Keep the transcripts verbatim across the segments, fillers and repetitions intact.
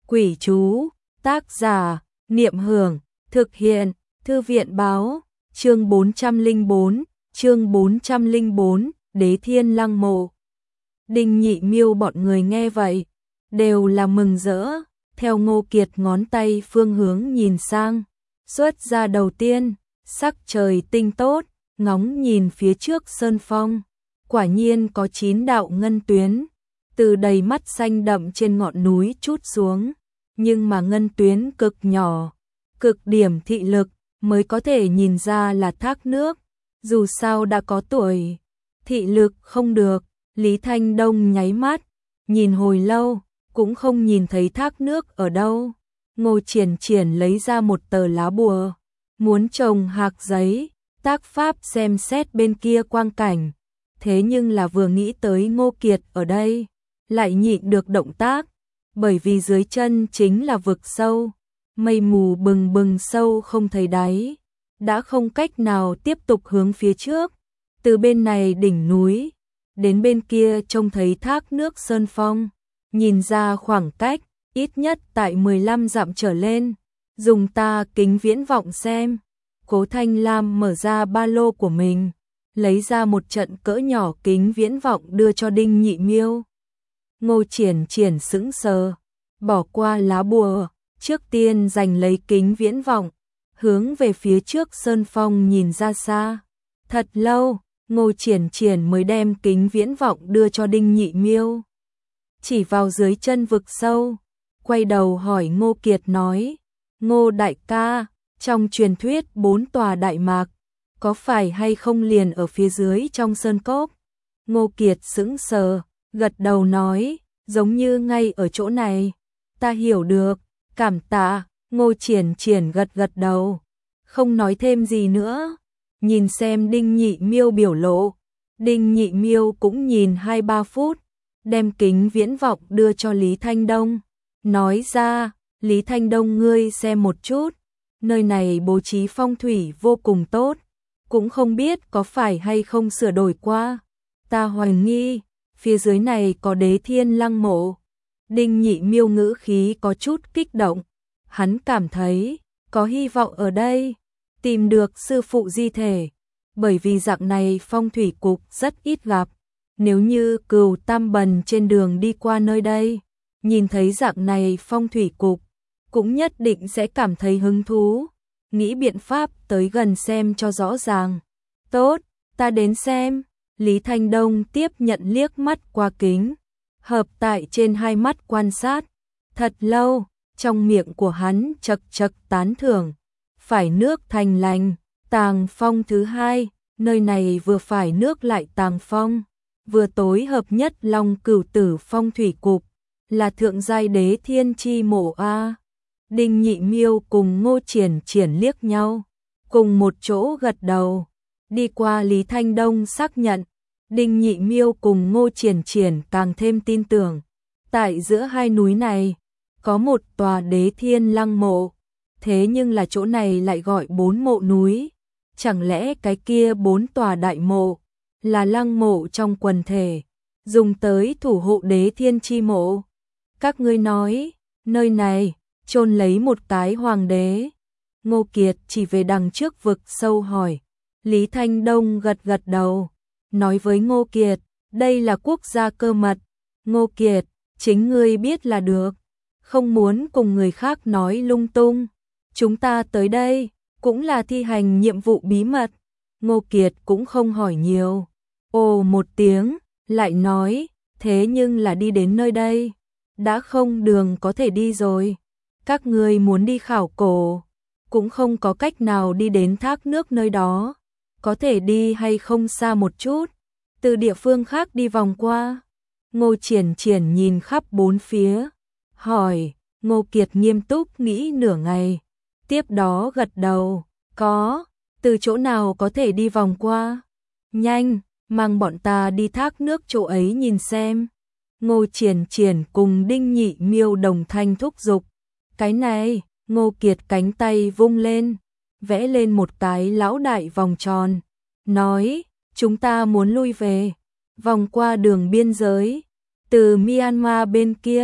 Quỷ chú, tác giả, Niệm Hưởng, thực hiện, Thư viện báo, chương bốn trăm lẻ bốn, chương bốn trăm lẻ bốn, Đế Thiên Lăng Mộ. Đinh Nhị Miêu bọn người nghe vậy, đều là mừng rỡ, theo Ngô Kiệt ngón tay phương hướng nhìn sang, xuất ra đầu tiên, sắc trời tinh tốt, ngóng nhìn phía trước sơn phong, quả nhiên có chín đạo ngân tuyến, từ đầy mắt xanh đậm trên ngọn núi trút xuống, nhưng mà ngân tuyến cực nhỏ, cực điểm thị lực mới có thể nhìn ra là thác nước, dù sao đã có tuổi, thị lực không được. Lý Thanh Đông nháy mắt, nhìn hồi lâu, cũng không nhìn thấy thác nước ở đâu. Ngô Triển Triển lấy ra một tờ lá bùa, muốn trồng hạc giấy, tác pháp xem xét bên kia quang cảnh. Thế nhưng là vừa nghĩ tới Ngô Kiệt ở đây, lại nhịn được động tác, bởi vì dưới chân chính là vực sâu, mây mù bừng bừng sâu không thấy đáy, đã không cách nào tiếp tục hướng phía trước. Từ bên này đỉnh núi đến bên kia trông thấy thác nước sơn phong, nhìn ra khoảng cách, ít nhất tại mười lăm dặm trở lên, dùng ta kính viễn vọng xem. Cố Thanh Lam mở ra ba lô của mình, lấy ra một trận cỡ nhỏ kính viễn vọng đưa cho Đinh Nhị Miêu. Ngô Triển Triển sững sờ, bỏ qua lá bùa, trước tiên giành lấy kính viễn vọng, hướng về phía trước sơn phong nhìn ra xa. Thật lâu, Ngô Triển Triển mới đem kính viễn vọng đưa cho Đinh Nhị Miêu. Chỉ vào dưới chân vực sâu, quay đầu hỏi Ngô Kiệt nói, Ngô đại ca, trong truyền thuyết bốn tòa đại mạc, có phải hay không liền ở phía dưới trong sơn cốc? Ngô Kiệt sững sờ, gật đầu nói, giống như ngay ở chỗ này. Ta hiểu được, cảm tạ. Ngô Triển Triển gật gật đầu, không nói thêm gì nữa. Nhìn xem Đinh Nhị Miêu biểu lộ, Đinh Nhị Miêu cũng nhìn hai ba phút, đem kính viễn vọng đưa cho Lý Thanh Đông, nói ra, Lý Thanh Đông ngươi xem một chút, nơi này bố trí phong thủy vô cùng tốt, cũng không biết có phải hay không sửa đổi qua, ta hoài nghi, phía dưới này có Đế Thiên Lăng Mộ. Đinh Nhị Miêu ngữ khí có chút kích động, hắn cảm thấy có hy vọng ở đây tìm được sư phụ di thể, bởi vì dạng này phong thủy cục rất ít gặp. Nếu như Cửu Tam Bần trên đường đi qua nơi đây, nhìn thấy dạng này phong thủy cục, cũng nhất định sẽ cảm thấy hứng thú, nghĩ biện pháp tới gần xem cho rõ ràng. Tốt, ta đến xem. Lý Thanh Đông tiếp nhận liếc mắt qua kính, hợp tại trên hai mắt quan sát. Thật lâu, trong miệng của hắn chật chật tán thưởng. Phải nước thành lành, tàng phong thứ hai, nơi này vừa phải nước lại tàng phong, vừa tối hợp nhất Long Cửu Tử phong thủy cục, là thượng giai Đế Thiên chi mộ a. Đinh Nhị Miêu cùng Ngô Triển Triển liếc nhau, cùng một chỗ gật đầu. Đi qua Lý Thanh Đông xác nhận, Đinh Nhị Miêu cùng Ngô Triển Triển càng thêm tin tưởng. Tại giữa hai núi này, có một tòa Đế Thiên Lăng Mộ. Thế nhưng là chỗ này lại gọi bốn mộ núi, chẳng lẽ cái kia bốn tòa đại mộ là lăng mộ trong quần thể, dùng tới thủ hộ Đế Thiên chi mộ? Các ngươi nói, nơi này chôn lấy một cái hoàng đế. Ngô Kiệt chỉ về đằng trước vực sâu hỏi. Lý Thanh Đông gật gật đầu, nói với Ngô Kiệt, đây là quốc gia cơ mật. Ngô Kiệt, chính ngươi biết là được, không muốn cùng người khác nói lung tung. Chúng ta tới đây, cũng là thi hành nhiệm vụ bí mật. Ngô Kiệt cũng không hỏi nhiều. Ồ một tiếng, lại nói, thế nhưng là đi đến nơi đây, đã không đường có thể đi rồi. Các ngươi muốn đi khảo cổ, cũng không có cách nào đi đến thác nước nơi đó. Có thể đi hay không xa một chút, từ địa phương khác đi vòng qua. Ngô Triển Triển nhìn khắp bốn phía, hỏi. Ngô Kiệt nghiêm túc nghĩ nửa ngày, tiếp đó gật đầu, có, từ chỗ nào có thể đi vòng qua? Nhanh, mang bọn ta đi thác nước chỗ ấy nhìn xem. Ngô Triển Triển cùng Đinh Nhị Miêu đồng thanh thúc giục. Cái này, Ngô Kiệt cánh tay vung lên, vẽ lên một cái lão đại vòng tròn, nói, chúng ta muốn lui về, vòng qua đường biên giới, từ Myanmar bên kia,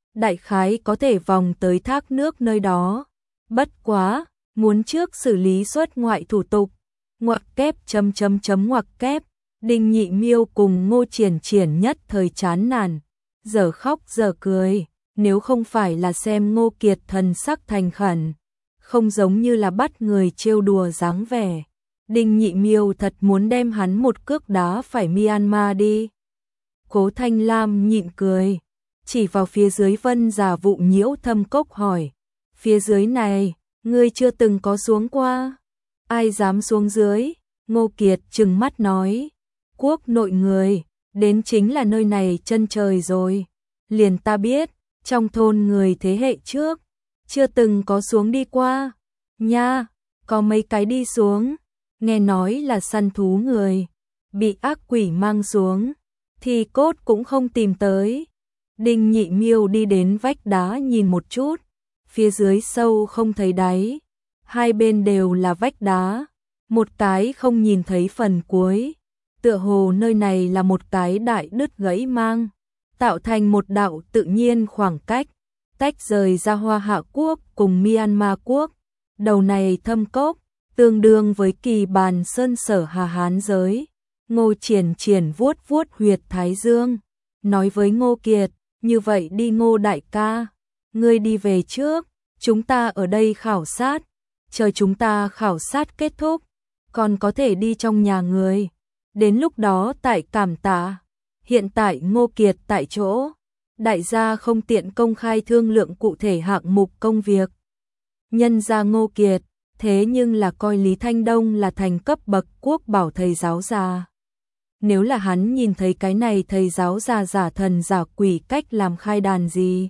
đại khái có thể vòng tới thác nước nơi đó. Bất quá, muốn trước xử lý xuất ngoại thủ tục. Ngoặc kép chấm chấm chấm ngoặc kép, Đinh Nhị Miêu cùng Ngô Triển Triển nhất thời chán nản, giờ khóc giờ cười, nếu không phải là xem Ngô Kiệt thần sắc thành khẩn, không giống như là bắt người trêu đùa dáng vẻ. Đinh Nhị Miêu thật muốn đem hắn một cước đá phải Myanmar đi. Cố Thanh Lam nhịn cười, chỉ vào phía dưới Vân Giả Vụ Nhiễu Thâm Cốc hỏi, phía dưới này, ngươi chưa từng có xuống qua, ai dám xuống dưới? Ngô Kiệt trừng mắt nói, quốc nội người, đến chính là nơi này chân trời rồi, liền ta biết, trong thôn người thế hệ trước, chưa từng có xuống đi qua, nha, có mấy cái đi xuống, nghe nói là săn thú người, bị ác quỷ mang xuống, thì cốt cũng không tìm tới. Đinh Nhị Miêu đi đến vách đá nhìn một chút, phía dưới sâu không thấy đáy, hai bên đều là vách đá, một cái không nhìn thấy phần cuối, tựa hồ nơi này là một cái đại đứt gãy mang, tạo thành một đạo tự nhiên khoảng cách, tách rời ra Hoa Hạ Quốc cùng Myanmar Quốc, đầu này thâm cốc, tương đương với Kỳ Bàn Sơn Sở Hà Hán giới. Ngô Triển Triển vuốt vuốt huyệt thái dương, nói với Ngô Kiệt, như vậy đi Ngô đại ca, ngươi đi về trước, chúng ta ở đây khảo sát, chờ chúng ta khảo sát kết thúc, còn có thể đi trong nhà người, đến lúc đó tại cảm tạ. Hiện tại Ngô Kiệt tại chỗ, đại gia không tiện công khai thương lượng cụ thể hạng mục công việc. Nhân ra Ngô Kiệt, thế nhưng là coi Lý Thanh Đông là thành cấp bậc quốc bảo thầy giáo già. Nếu là hắn nhìn thấy cái này thầy giáo già giả thần giả quỷ cách làm khai đàn gì,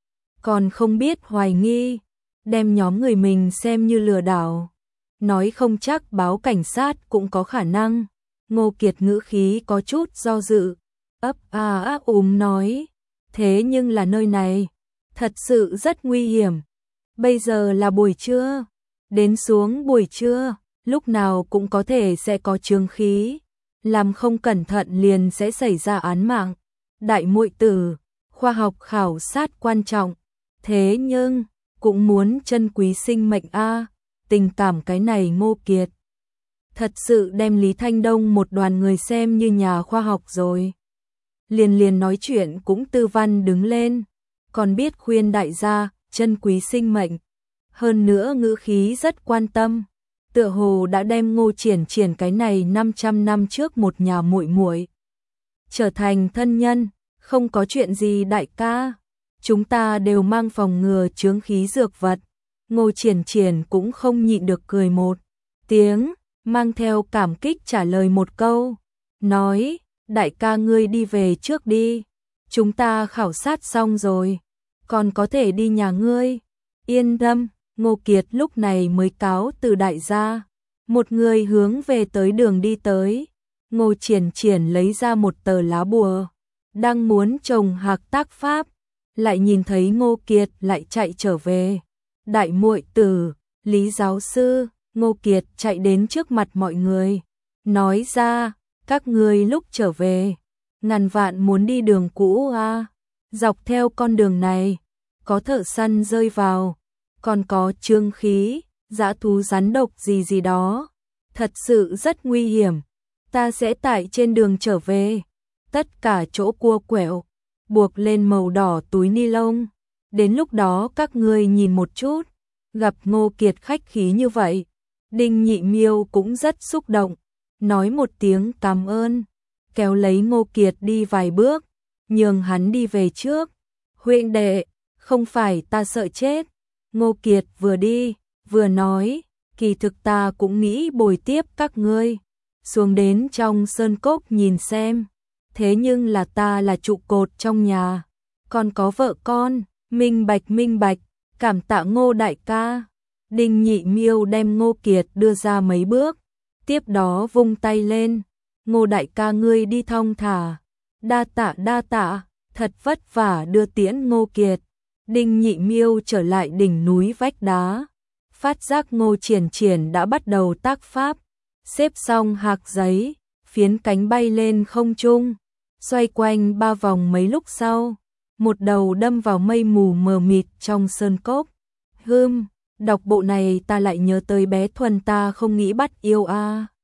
còn không biết hoài nghi, đem nhóm người mình xem như lừa đảo, nói không chắc báo cảnh sát cũng có khả năng. Ngô Kiệt ngữ khí có chút do dự, ấp a áp úng nói, thế nhưng là nơi này, thật sự rất nguy hiểm. Bây giờ là buổi trưa, đến xuống buổi trưa, lúc nào cũng có thể sẽ có chướng khí, làm không cẩn thận liền sẽ xảy ra án mạng. Đại muội tử, khoa học khảo sát quan trọng, thế nhưng cũng muốn trân quý sinh mệnh a. Tình cảm cái này Ngô Kiệt thật sự đem Lý Thanh Đông một đoàn người xem như nhà khoa học rồi. Liền liền nói chuyện cũng tư văn đứng lên, còn biết khuyên đại gia trân quý sinh mệnh, hơn nữa ngữ khí rất quan tâm, tựa hồ đã đem Ngô Triển Triển cái này năm trăm năm trước một nhà muội muội trở thành thân nhân. Không có chuyện gì đại ca, chúng ta đều mang phòng ngừa chướng khí dược vật. Ngô Triển Triển cũng không nhịn được cười một tiếng, mang theo cảm kích trả lời một câu, nói, đại ca ngươi đi về trước đi, chúng ta khảo sát xong rồi, còn có thể đi nhà ngươi, yên tâm. Ngô Kiệt lúc này mới cáo từ đại gia, một người hướng về tới đường đi tới. Ngô Triển Triển lấy ra một tờ lá bùa, đang muốn trồng hạc tác pháp, lại nhìn thấy Ngô Kiệt lại chạy trở về. Đại muội tử, Lý giáo sư. Ngô Kiệt chạy đến trước mặt mọi người, nói ra, các ngươi lúc trở về, ngàn vạn muốn đi đường cũ a, dọc theo con đường này, có thợ săn rơi vào, còn có chướng khí, dã thú rắn độc gì gì đó, thật sự rất nguy hiểm. Ta sẽ tại trên đường trở về, tất cả chỗ cua quẹo, buộc lên màu đỏ túi ni lông, đến lúc đó các ngươi nhìn một chút. Gặp Ngô Kiệt khách khí như vậy, Đinh Nhị Miêu cũng rất xúc động, nói một tiếng cảm ơn, kéo lấy Ngô Kiệt đi vài bước, nhường hắn đi về trước. Huynh đệ, không phải ta sợ chết. Ngô Kiệt vừa đi, vừa nói, kỳ thực ta cũng nghĩ bồi tiếp các ngươi xuống đến trong sơn cốc nhìn xem, thế nhưng là ta là trụ cột trong nhà, còn có vợ con, minh bạch minh bạch, cảm tạ Ngô đại ca. Đinh Nhị Miêu đem Ngô Kiệt đưa ra mấy bước, tiếp đó vung tay lên, Ngô đại ca ngươi đi thong thả, đa tạ đa tạ, thật vất vả đưa tiễn Ngô Kiệt. Đinh Nhị Miêu trở lại đỉnh núi vách đá, phát giác Ngô Triển Triển đã bắt đầu tác pháp, xếp xong hạc giấy, phiến cánh bay lên không trung, xoay quanh ba vòng mấy lúc sau, một đầu đâm vào mây mù mờ mịt trong sơn cốc. Hưm, đọc bộ này ta lại nhớ tới bé Thuần ta không nghĩ bắt yêu a. À.